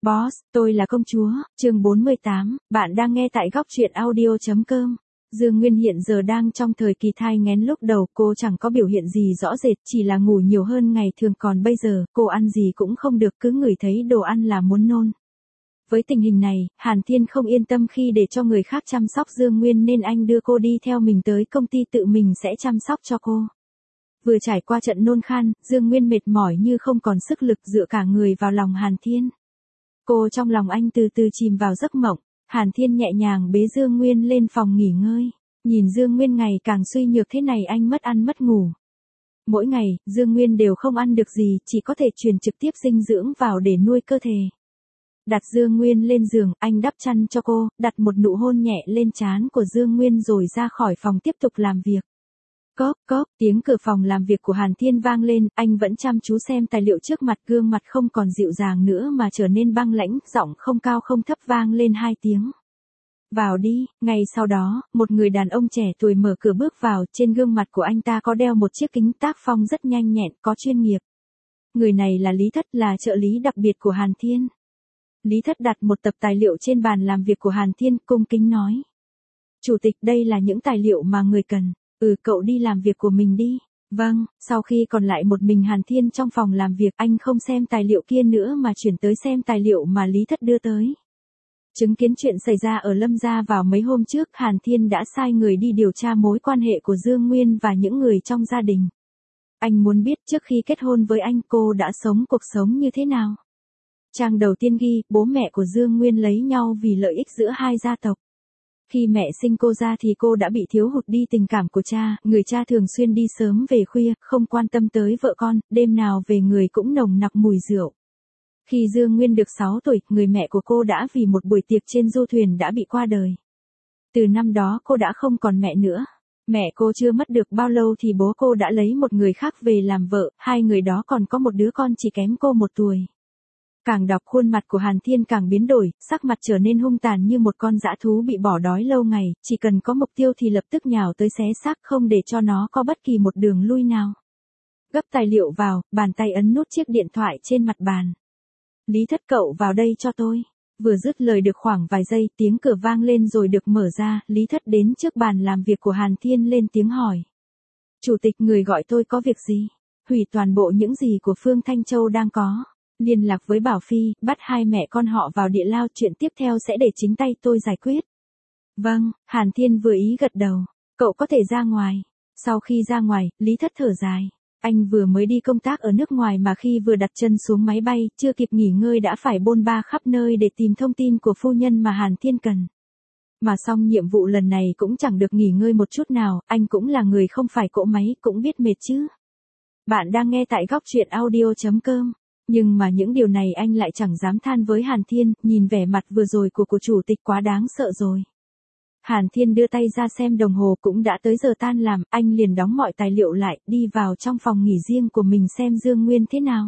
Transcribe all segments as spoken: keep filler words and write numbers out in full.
Boss, tôi là công chúa, chương bốn mươi tám, bạn đang nghe tại góc truyện audio.com. Dương Nguyên hiện giờ đang trong thời kỳ thai nghén, lúc đầu cô chẳng có biểu hiện gì rõ rệt, chỉ là ngủ nhiều hơn ngày thường, còn bây giờ, cô ăn gì cũng không được, cứ ngửi thấy đồ ăn là muốn nôn. Với tình hình này, Hàn Thiên không yên tâm khi để cho người khác chăm sóc Dương Nguyên nên anh đưa cô đi theo mình tới công ty, tự mình sẽ chăm sóc cho cô. Vừa trải qua trận nôn khan, Dương Nguyên mệt mỏi như không còn sức lực, dựa cả người vào lòng Hàn Thiên. Cô trong lòng anh từ từ chìm vào giấc mộng. Hàn Thiên nhẹ nhàng bế Dương Nguyên lên phòng nghỉ ngơi. Nhìn Dương Nguyên ngày càng suy nhược thế này, anh mất ăn mất ngủ. Mỗi ngày, Dương Nguyên đều không ăn được gì, chỉ có thể truyền trực tiếp dinh dưỡng vào để nuôi cơ thể. Đặt Dương Nguyên lên giường, anh đắp chăn cho cô, đặt một nụ hôn nhẹ lên trán của Dương Nguyên rồi ra khỏi phòng tiếp tục làm việc. Cóp cóp, tiếng cửa phòng làm việc của Hàn Thiên vang lên, anh vẫn chăm chú xem tài liệu trước mặt, gương mặt không còn dịu dàng nữa mà trở nên băng lãnh, giọng không cao không thấp vang lên hai tiếng. Vào đi. Ngay sau đó, một người đàn ông trẻ tuổi mở cửa bước vào, trên gương mặt của anh ta có đeo một chiếc kính tác phong rất nhanh nhẹn, có chuyên nghiệp. Người này là Lý Thất, là trợ lý đặc biệt của Hàn Thiên. Lý Thất đặt một tập tài liệu trên bàn làm việc của Hàn Thiên, cung kính nói. Chủ tịch, đây là những tài liệu mà người cần. Ừ, cậu đi làm việc của mình đi. Vâng. Sau khi còn lại một mình Hàn Thiên trong phòng làm việc, anh không xem tài liệu kia nữa mà chuyển tới xem tài liệu mà Lý Thất đưa tới. Chứng kiến chuyện xảy ra ở Lâm gia vào mấy hôm trước, Hàn Thiên đã sai người đi điều tra mối quan hệ của Dương Nguyên và những người trong gia đình. Anh muốn biết trước khi kết hôn với anh, cô đã sống cuộc sống như thế nào. Trang đầu tiên ghi, bố mẹ của Dương Nguyên lấy nhau vì lợi ích giữa hai gia tộc. Khi mẹ sinh cô ra thì cô đã bị thiếu hụt đi tình cảm của cha, người cha thường xuyên đi sớm về khuya, không quan tâm tới vợ con, đêm nào về người cũng nồng nặc mùi rượu. Khi Dương Nguyên được sáu tuổi, người mẹ của cô đã vì một buổi tiệc trên du thuyền đã bị qua đời. Từ năm đó cô đã không còn mẹ nữa. Mẹ cô chưa mất được bao lâu thì bố cô đã lấy một người khác về làm vợ, hai người đó còn có một đứa con chỉ kém cô một tuổi. Càng đọc khuôn mặt của Hàn Thiên càng biến đổi, sắc mặt trở nên hung tàn như một con dã thú bị bỏ đói lâu ngày, chỉ cần có mục tiêu thì lập tức nhào tới xé xác, không để cho nó có bất kỳ một đường lui nào. Gấp tài liệu vào, bàn tay ấn nút chiếc điện thoại trên mặt bàn. Lý Thất, cậu vào đây cho tôi. Vừa dứt lời được khoảng vài giây, tiếng cửa vang lên rồi được mở ra, Lý Thất đến trước bàn làm việc của Hàn Thiên lên tiếng hỏi. Chủ tịch, người gọi tôi có việc gì? Hủy toàn bộ những gì của Phương Thanh Châu đang có. Liên lạc với Bảo Phi, bắt hai mẹ con họ vào địa lao, chuyện tiếp theo sẽ để chính tay tôi giải quyết. Vâng. Hàn Thiên vừa ý gật đầu. Cậu có thể ra ngoài. Sau khi ra ngoài, Lý Thất thở dài. Anh vừa mới đi công tác ở nước ngoài mà khi vừa đặt chân xuống máy bay, chưa kịp nghỉ ngơi đã phải bôn ba khắp nơi để tìm thông tin của phu nhân mà Hàn Thiên cần. Mà xong nhiệm vụ lần này cũng chẳng được nghỉ ngơi một chút nào, anh cũng là người không phải cỗ máy, cũng biết mệt chứ. Bạn đang nghe tại góc truyện audio.com. Nhưng mà những điều này anh lại chẳng dám than với Hàn Thiên, nhìn vẻ mặt vừa rồi của của chủ tịch quá đáng sợ rồi. Hàn Thiên đưa tay ra xem đồng hồ, cũng đã tới giờ tan làm, anh liền đóng mọi tài liệu lại, đi vào trong phòng nghỉ riêng của mình xem Dương Nguyên thế nào.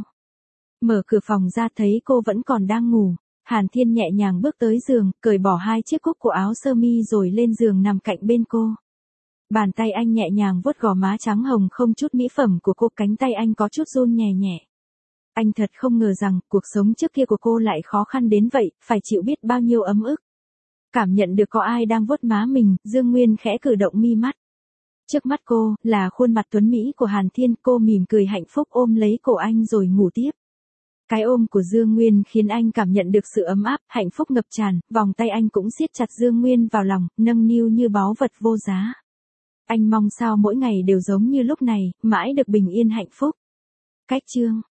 Mở cửa phòng ra thấy cô vẫn còn đang ngủ. Hàn Thiên nhẹ nhàng bước tới giường, cởi bỏ hai chiếc cúc của áo sơ mi rồi lên giường nằm cạnh bên cô. Bàn tay anh nhẹ nhàng vuốt gò má trắng hồng không chút mỹ phẩm của cô, cánh tay anh có chút run nhẹ nhẹ. Anh thật không ngờ rằng, cuộc sống trước kia của cô lại khó khăn đến vậy, phải chịu biết bao nhiêu ấm ức. Cảm nhận được có ai đang vuốt má mình, Dương Nguyên khẽ cử động mi mắt. Trước mắt cô, là khuôn mặt tuấn mỹ của Hàn Thiên, cô mỉm cười hạnh phúc ôm lấy cổ anh rồi ngủ tiếp. Cái ôm của Dương Nguyên khiến anh cảm nhận được sự ấm áp, hạnh phúc ngập tràn, vòng tay anh cũng siết chặt Dương Nguyên vào lòng, nâng niu như báu vật vô giá. Anh mong sao mỗi ngày đều giống như lúc này, mãi được bình yên hạnh phúc. Cách chương